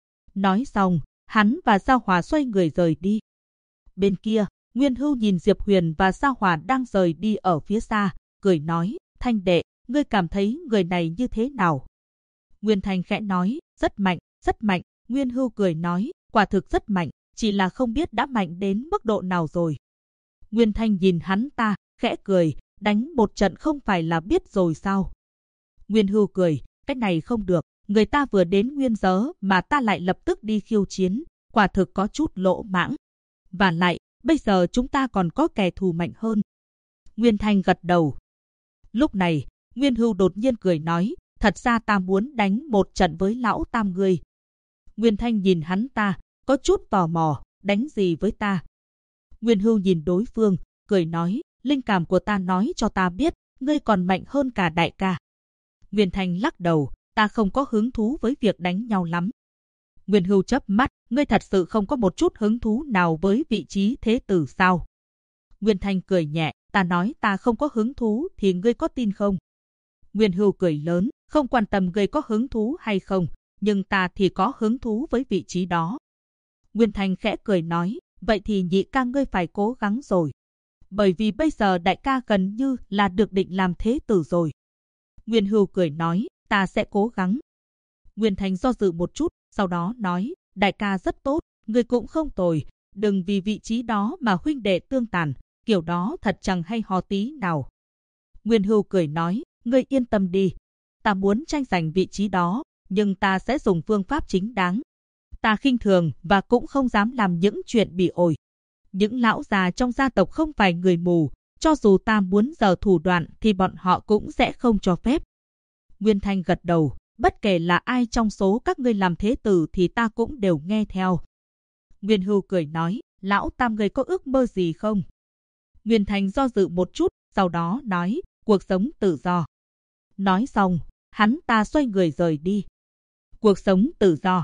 Nói xong, hắn và Gia Hòa xoay người rời đi. Bên kia, Nguyên Hưu nhìn Diệp Huyền và Gia Hòa đang rời đi ở phía xa, cười nói, Thanh đệ, ngươi cảm thấy người này như thế nào? Nguyên Thanh khẽ nói, rất mạnh, rất mạnh. Nguyên Hưu cười nói, quả thực rất mạnh, chỉ là không biết đã mạnh đến mức độ nào rồi. Nguyên Thanh nhìn hắn ta, khẽ cười, đánh một trận không phải là biết rồi sao? Nguyên Hưu cười, cái này không được, người ta vừa đến nguyên giới mà ta lại lập tức đi khiêu chiến, quả thực có chút lỗ mãng. Và lại, bây giờ chúng ta còn có kẻ thù mạnh hơn. Nguyên Thanh gật đầu. Lúc này, Nguyên Hưu đột nhiên cười nói, thật ra ta muốn đánh một trận với lão tam ngươi. Nguyên Thanh nhìn hắn ta, có chút tò mò, đánh gì với ta? Nguyên Hưu nhìn đối phương, cười nói, linh cảm của ta nói cho ta biết, ngươi còn mạnh hơn cả đại ca. Nguyên Thanh lắc đầu, ta không có hứng thú với việc đánh nhau lắm. Nguyên Hưu chớp mắt, ngươi thật sự không có một chút hứng thú nào với vị trí thế tử sao? Nguyên Thanh cười nhẹ, Ta nói ta không có hứng thú thì ngươi có tin không? Nguyên Hưu cười lớn, không quan tâm ngươi có hứng thú hay không, nhưng ta thì có hứng thú với vị trí đó. Nguyên Thành khẽ cười nói, vậy thì nhị ca ngươi phải cố gắng rồi. Bởi vì bây giờ đại ca gần như là được định làm thế tử rồi. Nguyên Hưu cười nói, ta sẽ cố gắng. Nguyên Thành do dự một chút, sau đó nói, đại ca rất tốt, ngươi cũng không tồi, đừng vì vị trí đó mà huynh đệ tương tàn, kiểu đó thật chẳng hay ho tí nào. Nguyên Hưu cười nói, ngươi yên tâm đi, ta muốn tranh giành vị trí đó, nhưng ta sẽ dùng phương pháp chính đáng. Ta khinh thường và cũng không dám làm những chuyện bỉ ổi. Những lão già trong gia tộc không phải người mù, cho dù ta muốn giở thủ đoạn thì bọn họ cũng sẽ không cho phép. Nguyên Thanh gật đầu, bất kể là ai trong số các ngươi làm thế tử thì ta cũng đều nghe theo. Nguyên Hưu cười nói, lão tam ngươi có ước mơ gì không? Nguyên Thanh do dự một chút, sau đó nói, cuộc sống tự do. Nói xong, hắn ta xoay người rời đi. Cuộc sống tự do.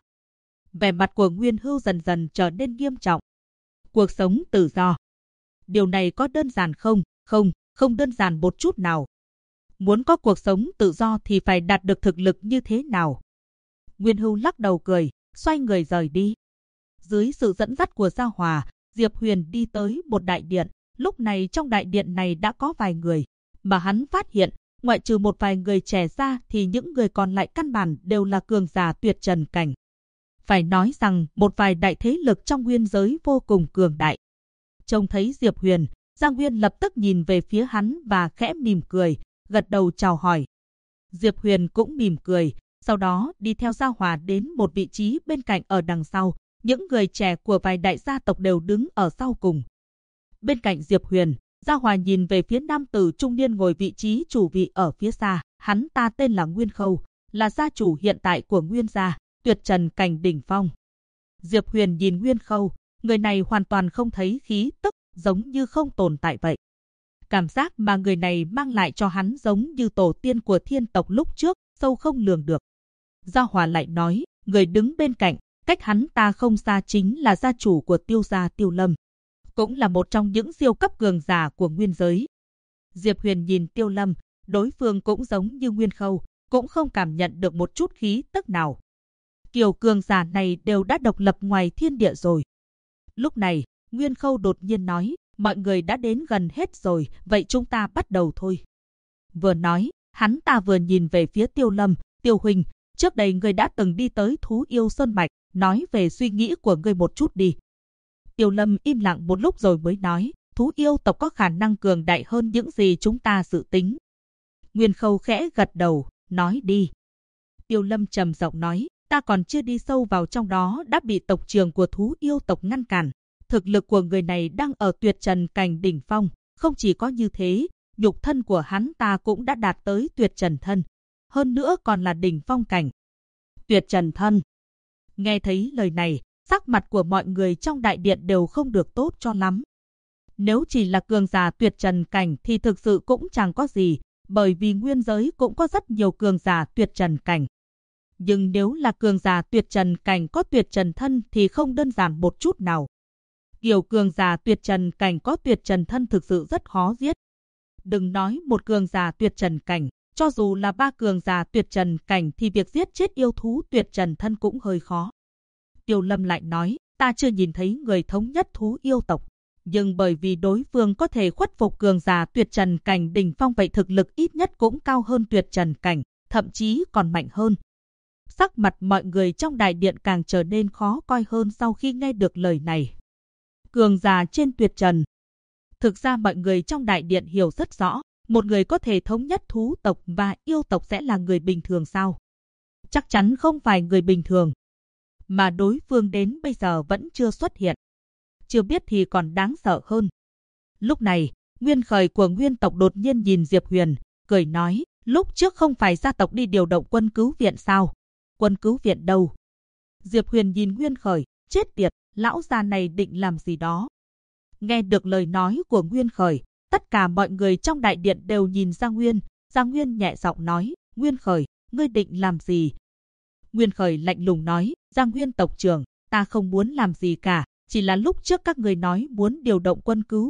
Vẻ mặt của Nguyên Hưu dần dần trở nên nghiêm trọng. Cuộc sống tự do. Điều này có đơn giản không? Không đơn giản một chút nào. Muốn có cuộc sống tự do thì phải đạt được thực lực như thế nào? Nguyên Hưu lắc đầu cười, xoay người rời đi. Dưới sự dẫn dắt của Gia Hòa, Diệp Huyền đi tới một đại điện. Lúc này trong đại điện này đã có vài người, mà hắn phát hiện, ngoại trừ một vài người trẻ ra thì những người còn lại căn bản đều là cường giả tuyệt trần cảnh. Phải nói rằng một vài đại thế lực trong nguyên giới vô cùng cường đại. Trông thấy Diệp Huyền, Giang Nguyên lập tức nhìn về phía hắn và khẽ mỉm cười, gật đầu chào hỏi. Diệp Huyền cũng mỉm cười, sau đó đi theo Gia Hòa đến một vị trí bên cạnh ở đằng sau. Những người trẻ của vài đại gia tộc đều đứng ở sau cùng. Bên cạnh Diệp Huyền, Gia Hòa nhìn về phía nam tử trung niên ngồi vị trí chủ vị ở phía xa. Hắn ta tên là Nguyên Khâu, là gia chủ hiện tại của Nguyên gia, tuyệt trần cảnh đỉnh phong. Diệp Huyền nhìn Nguyên Khâu, người này hoàn toàn không thấy khí tức, giống như không tồn tại vậy. Cảm giác mà người này mang lại cho hắn giống như tổ tiên của thiên tộc lúc trước, sâu không lường được. Gia Hòa lại nói, người đứng bên cạnh, cách hắn ta không xa chính là gia chủ của Tiêu gia Tiêu Lâm, cũng là một trong những siêu cấp cường giả của nguyên giới. Diệp Huyền nhìn Tiêu Lâm, đối phương cũng giống như Nguyên Khâu, cũng không cảm nhận được một chút khí tức nào. Kiểu cường giả này đều đã độc lập ngoài thiên địa rồi. Lúc này, Nguyên Khâu đột nhiên nói, mọi người đã đến gần hết rồi, vậy chúng ta bắt đầu thôi. Vừa nói, hắn ta vừa nhìn về phía Tiêu Lâm, Tiêu huynh, trước đây ngươi đã từng đi tới Thú Yêu Sơn Mạch, nói về suy nghĩ của ngươi một chút đi. Tiêu Lâm im lặng một lúc rồi mới nói, Thú Yêu tộc có khả năng cường đại hơn những gì chúng ta dự tính. Nguyên Khâu khẽ gật đầu, nói đi. Tiêu Lâm trầm giọng nói, ta còn chưa đi sâu vào trong đó đã bị tộc trưởng của Thú Yêu tộc ngăn cản. Thực lực của người này đang ở tuyệt trần cảnh đỉnh phong, không chỉ có như thế, nhục thân của hắn ta cũng đã đạt tới tuyệt trần thân, hơn nữa còn là đỉnh phong cảnh. Tuyệt trần thân. Nghe thấy lời này, sắc mặt của mọi người trong đại điện đều không được tốt cho lắm. Nếu chỉ là cường giả tuyệt trần cảnh thì thực sự cũng chẳng có gì, bởi vì nguyên giới cũng có rất nhiều cường giả tuyệt trần cảnh. Nhưng nếu là cường giả tuyệt trần cảnh có tuyệt trần thân thì không đơn giản một chút nào. Kiểu cường giả tuyệt trần cảnh có tuyệt trần thân thực sự rất khó giết. Đừng nói một cường giả tuyệt trần cảnh, cho dù là 3 cường giả tuyệt trần cảnh thì việc giết chết yêu thú tuyệt trần thân cũng hơi khó. Tiêu Lâm lại nói, ta chưa nhìn thấy người thống nhất Thú Yêu tộc, nhưng bởi vì đối phương có thể khuất phục cường giả tuyệt trần cảnh đỉnh phong vậy thực lực ít nhất cũng cao hơn tuyệt trần cảnh, thậm chí còn mạnh hơn. Sắc mặt mọi người trong đại điện càng trở nên khó coi hơn sau khi nghe được lời này. Cường giả trên tuyệt trần. Thực ra mọi người trong đại điện hiểu rất rõ, một người có thể thống nhất thú tộc và yêu tộc sẽ là người bình thường sao? Chắc chắn không phải người bình thường. Mà đối phương đến bây giờ vẫn chưa xuất hiện. Chưa biết thì còn đáng sợ hơn. Lúc này, nguyên khởi của nguyên tộc đột nhiên nhìn Diệp Huyền, cười nói, lúc trước không phải gia tộc đi điều động quân cứu viện sao? Quân cứu viện đâu? Diệp Huyền nhìn Nguyên Khởi, chết tiệt, lão già này định làm gì đó. Nghe được lời nói của Nguyên Khởi, tất cả mọi người trong đại điện đều nhìn Giang Nguyên. Giang Nguyên nhẹ giọng nói, Nguyên Khởi, ngươi định làm gì? Nguyên Khởi lạnh lùng nói, Giang Nguyên tộc trưởng, ta không muốn làm gì cả, chỉ là lúc trước các người nói muốn điều động quân cứu viện,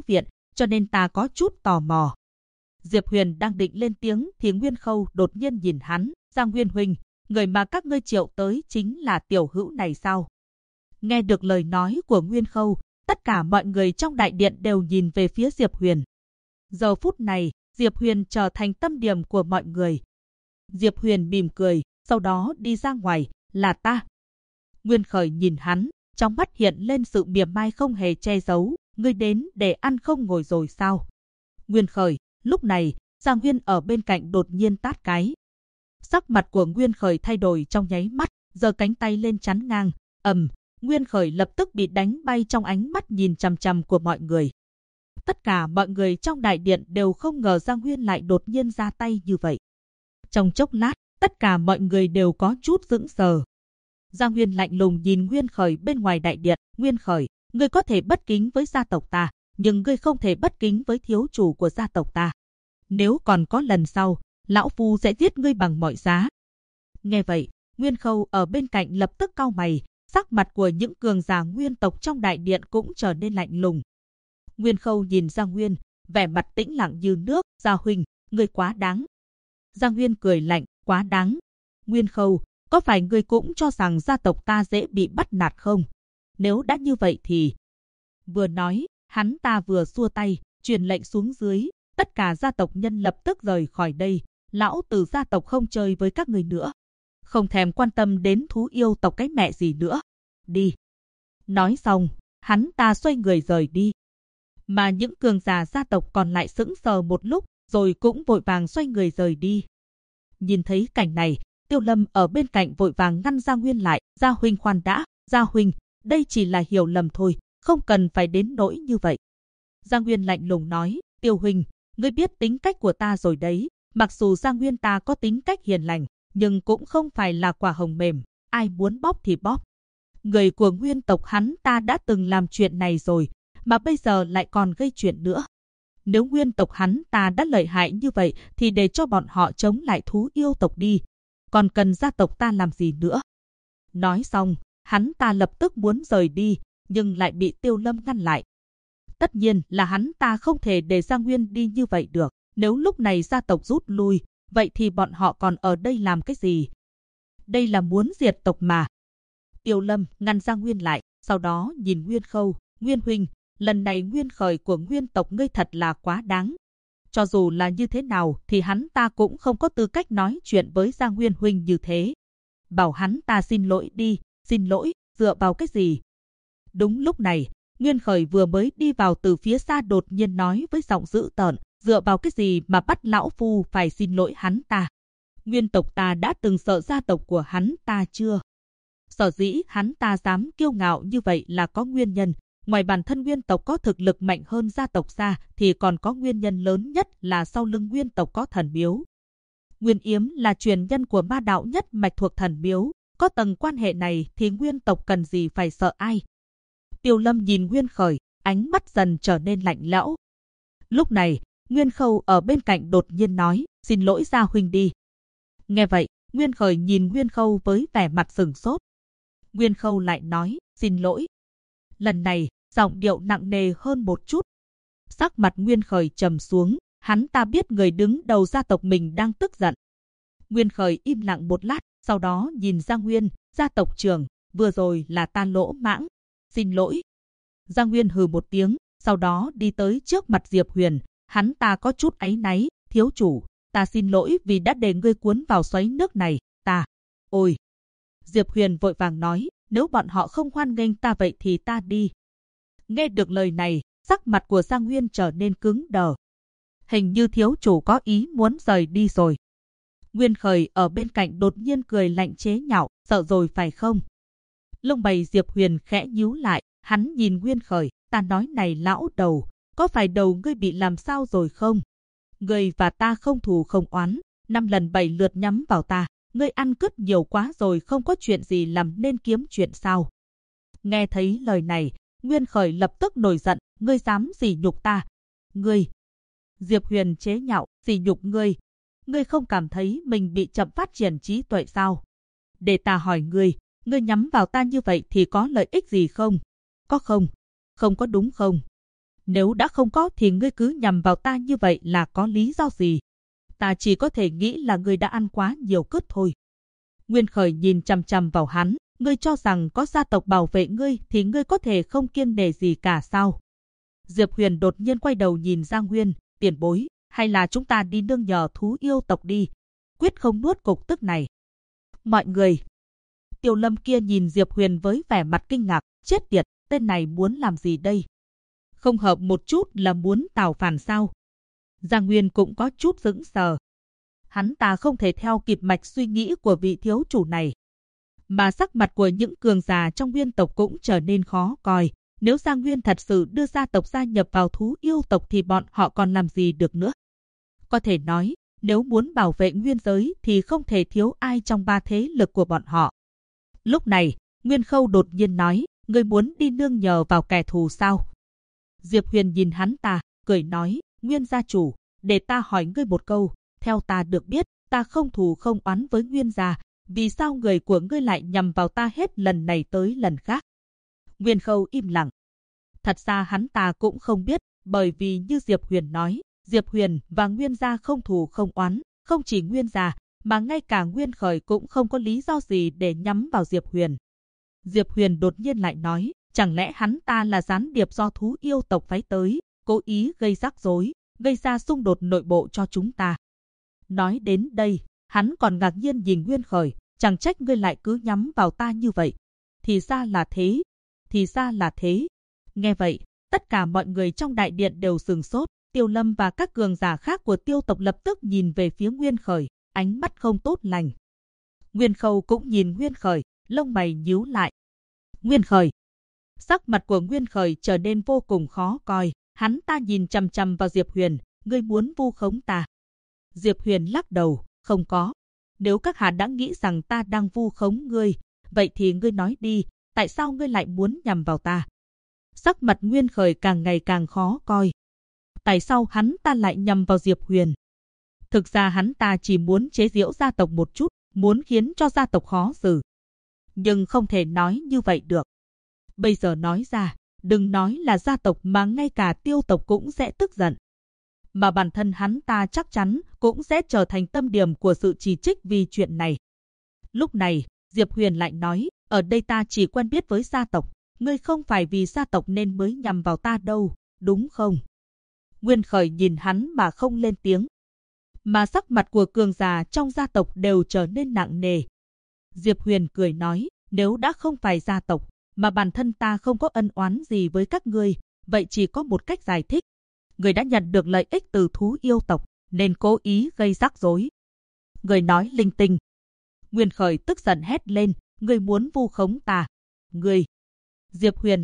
cho nên ta có chút tò mò. Diệp Huyền đang định lên tiếng thì Nguyên Khâu đột nhiên nhìn hắn, Giang Nguyên huynh, người mà các ngươi triệu tới chính là tiểu hữu này sao? Nghe được lời nói của Nguyên Khâu, tất cả mọi người trong đại điện đều nhìn về phía Diệp Huyền. Giờ phút này, Diệp Huyền trở thành tâm điểm của mọi người. Diệp Huyền mỉm cười, sau đó đi ra ngoài, là ta. Nguyên Khởi nhìn hắn, trong mắt hiện lên sự mỉa mai không hề che giấu, ngươi đến để ăn không ngồi rồi sao? Nguyên Khởi, lúc này, Giang Huyên ở bên cạnh đột nhiên tát cái. Sắc mặt của Nguyên Khởi thay đổi trong nháy mắt, giơ cánh tay lên chắn ngang, Nguyên Khởi lập tức bị đánh bay trong ánh mắt nhìn chằm chằm của mọi người. Tất cả mọi người trong đại điện đều không ngờ Giang Huyên lại đột nhiên ra tay như vậy. Trong chốc lát, tất cả mọi người đều có chút sững sờ. Giang Huyên lạnh lùng nhìn Nguyên Khởi bên ngoài đại điện. Nguyên Khởi, ngươi có thể bất kính với gia tộc ta, nhưng ngươi không thể bất kính với thiếu chủ của gia tộc ta. Nếu còn có lần sau, lão phu sẽ giết ngươi bằng mọi giá. Nghe vậy, Nguyên Khâu ở bên cạnh lập tức cau mày, sắc mặt của những cường giả nguyên tộc trong đại điện cũng trở nên lạnh lùng. Nguyên Khâu nhìn Giang Huyên, vẻ mặt tĩnh lặng như nước. Gia huynh, ngươi quá đáng. Giang Huyên cười lạnh, quá đáng. Nguyên Khâu, có phải ngươi cũng cho rằng gia tộc ta dễ bị bắt nạt không? Nếu đã như vậy thì... Vừa nói, hắn ta vừa xua tay, truyền lệnh xuống dưới, tất cả gia tộc nhân lập tức rời khỏi đây. Lão tử gia tộc không chơi với các người nữa. Không thèm quan tâm đến thú yêu tộc cái mẹ gì nữa. Đi. Nói xong, hắn ta xoay người rời đi. Mà những cường giả gia tộc còn lại sững sờ một lúc, rồi cũng vội vàng xoay người rời đi. Nhìn thấy cảnh này, Tiêu Lâm ở bên cạnh vội vàng ngăn Gia Nguyên lại. Gia huynh khoan đã, Gia huynh, đây chỉ là hiểu lầm thôi, không cần phải đến nỗi như vậy. Gia Nguyên lạnh lùng nói, Tiêu huynh, ngươi biết tính cách của ta rồi đấy. Mặc dù Gia Nguyên ta có tính cách hiền lành, nhưng cũng không phải là quả hồng mềm, ai muốn bóp thì bóp. Người của nguyên tộc hắn ta đã từng làm chuyện này rồi, mà bây giờ lại còn gây chuyện nữa. Nếu nguyên tộc hắn ta đã lợi hại như vậy thì để cho bọn họ chống lại thú yêu tộc đi. Còn cần gia tộc ta làm gì nữa? Nói xong, hắn ta lập tức muốn rời đi, nhưng lại bị Tiêu Lâm ngăn lại. Tất nhiên là hắn ta không thể để Giang Nguyên đi như vậy được. Nếu lúc này gia tộc rút lui, vậy thì bọn họ còn ở đây làm cái gì? Đây là muốn diệt tộc mà. Tiêu Lâm ngăn Giang Nguyên lại, sau đó nhìn Nguyên Khâu. Nguyên huynh, lần này Nguyên Khởi của nguyên tộc ngươi thật là quá đáng. Cho dù là như thế nào thì hắn ta cũng không có tư cách nói chuyện với Giang Nguyên huynh như thế. Bảo hắn ta xin lỗi đi, xin lỗi, dựa vào cái gì? Đúng lúc này, Nguyên Khởi vừa mới đi vào từ phía xa đột nhiên nói với giọng dữ tợn, dựa vào cái gì mà bắt lão phu phải xin lỗi hắn ta? Nguyên tộc ta đã từng sợ gia tộc của hắn ta chưa? Sở dĩ hắn ta dám kiêu ngạo như vậy là có nguyên nhân. Ngoài bản thân nguyên tộc có thực lực mạnh hơn gia tộc ra thì còn có nguyên nhân lớn nhất là sau lưng nguyên tộc có thần miếu. Nguyên Yếm là truyền nhân của ma đạo nhất mạch thuộc thần miếu. Có tầng quan hệ này thì nguyên tộc cần gì phải sợ ai? Tiêu Lâm nhìn Nguyên Khởi, ánh mắt dần trở nên lạnh lẽo. Lúc này, Nguyên Khâu ở bên cạnh đột nhiên nói, xin lỗi Gia huynh đi. Nghe vậy, Nguyên Khởi nhìn Nguyên Khâu với vẻ mặt sửng sốt. Nguyên Khâu lại nói, xin lỗi. Lần này, giọng điệu nặng nề hơn một chút. Sắc mặt Nguyên Khởi trầm xuống, hắn ta biết người đứng đầu gia tộc mình đang tức giận. Nguyên Khởi im lặng một lát, sau đó nhìn Giang Nguyên, gia tộc trưởng, vừa rồi là ta lỗ mãng. Xin lỗi. Giang Nguyên hừ một tiếng, sau đó đi tới trước mặt Diệp Huyền. Hắn ta có chút áy náy, thiếu chủ, ta xin lỗi vì đã để ngươi cuốn vào xoáy nước này, Ôi! Diệp Huyền vội vàng nói, nếu bọn họ không hoan nghênh ta vậy thì ta đi. Nghe được lời này, sắc mặt của Giang Nguyên trở nên cứng đờ. Hình như thiếu chủ có ý muốn rời đi rồi. Nguyên Khởi ở bên cạnh đột nhiên cười lạnh chế nhạo, sợ rồi phải không? Lông mày Diệp Huyền khẽ nhíu lại, hắn nhìn Nguyên Khởi, ta nói này lão đầu, có phải đầu ngươi bị làm sao rồi không? Ngươi và ta không thù không oán, 5 lần 7 lượt nhắm vào ta, ngươi ăn cướp nhiều quá rồi không có chuyện gì làm nên kiếm chuyện sao? Nghe thấy lời này, Nguyên Khởi lập tức nổi giận, ngươi dám sỉ nhục ta? Ngươi! Diệp Huyền chế nhạo, sỉ nhục ngươi? Ngươi không cảm thấy mình bị chậm phát triển trí tuệ sao? Để ta hỏi ngươi nhắm vào ta như vậy thì có lợi ích gì không? Có không? Không có đúng không? Nếu đã không có thì ngươi cứ nhằm vào ta như vậy là có lý do gì? Ta chỉ có thể nghĩ là ngươi đã ăn quá nhiều cứt thôi. Nguyên Khởi nhìn chằm chằm vào hắn, ngươi cho rằng có gia tộc bảo vệ ngươi thì ngươi có thể không kiêng nể gì cả sao? Diệp Huyền đột nhiên quay đầu nhìn Giang Nguyên, tiền bối, hay là chúng ta đi nương nhờ thú yêu tộc đi, quyết không nuốt cục tức này. Mọi người. Tiêu Lâm kia nhìn Diệp Huyền với vẻ mặt kinh ngạc, chết tiệt, tên này muốn làm gì đây? Không hợp một chút là muốn tạo phản sao? Giang Nguyên cũng có chút sững sờ. Hắn ta không thể theo kịp mạch suy nghĩ của vị thiếu chủ này. Mà sắc mặt của những cường giả trong Nguyên tộc cũng trở nên khó coi. Nếu Giang Nguyên thật sự đưa gia tộc gia nhập vào thú yêu tộc thì bọn họ còn làm gì được nữa? Có thể nói, nếu muốn bảo vệ nguyên giới thì không thể thiếu ai trong ba thế lực của bọn họ. Lúc này, Nguyên Khâu đột nhiên nói, ngươi muốn đi nương nhờ vào kẻ thù sao? Diệp Huyền nhìn hắn ta, cười nói, Nguyên gia chủ, để ta hỏi ngươi một câu, theo ta được biết, ta không thù không oán với Nguyên gia, vì sao người của ngươi lại nhằm vào ta hết lần này tới lần khác? Nguyên Khâu im lặng. Thật ra hắn ta cũng không biết, bởi vì như Diệp Huyền nói, Diệp Huyền và Nguyên gia không thù không oán, không chỉ Nguyên gia, mà ngay cả Nguyên Khởi cũng không có lý do gì để nhắm vào Diệp Huyền. Diệp Huyền đột nhiên lại nói, chẳng lẽ hắn ta là gián điệp do thú yêu tộc phái tới, cố ý gây rắc rối, gây ra xung đột nội bộ cho chúng ta. Nói đến đây, hắn còn ngạc nhiên nhìn Nguyên Khởi, chẳng trách ngươi lại cứ nhắm vào ta như vậy. Thì ra là thế, thì ra là thế. Nghe vậy, tất cả mọi người trong đại điện đều sửng sốt, Tiêu Lâm và các cường giả khác của Tiêu tộc lập tức nhìn về phía Nguyên Khởi, ánh mắt không tốt lành. Nguyên Khâu cũng nhìn Nguyên Khởi, lông mày nhíu lại. Nguyên Khởi. Sắc mặt của Nguyên Khởi trở nên vô cùng khó coi, hắn ta nhìn chằm chằm vào Diệp Huyền, ngươi muốn vu khống ta. Diệp Huyền lắc đầu, không có. Nếu các hạ đã nghĩ rằng ta đang vu khống ngươi, vậy thì ngươi nói đi, tại sao ngươi lại muốn nhằm vào ta? Sắc mặt Nguyên Khởi càng ngày càng khó coi. Tại sao hắn ta lại nhằm vào Diệp Huyền? Thực ra hắn ta chỉ muốn chế giễu gia tộc một chút, muốn khiến cho gia tộc khó xử. Nhưng không thể nói như vậy được. Bây giờ nói ra, đừng nói là gia tộc mà ngay cả Tiêu tộc cũng sẽ tức giận. Mà bản thân hắn ta chắc chắn cũng sẽ trở thành tâm điểm của sự chỉ trích vì chuyện này. Lúc này, Diệp Huyền lại nói, ở đây ta chỉ quen biết với gia tộc, ngươi không phải vì gia tộc nên mới nhằm vào ta đâu, đúng không? Nguyên Khởi nhìn hắn mà không lên tiếng. Mà sắc mặt của cường giả trong gia tộc đều trở nên nặng nề. Diệp Huyền cười nói, nếu đã không phải gia tộc, mà bản thân ta không có ân oán gì với các ngươi, vậy chỉ có một cách giải thích. Người đã nhận được lợi ích từ thú yêu tộc, nên cố ý gây rắc rối. Người nói linh tinh. Nguyên Khởi tức giận hét lên, ngươi muốn vu khống ta. Ngươi. Diệp Huyền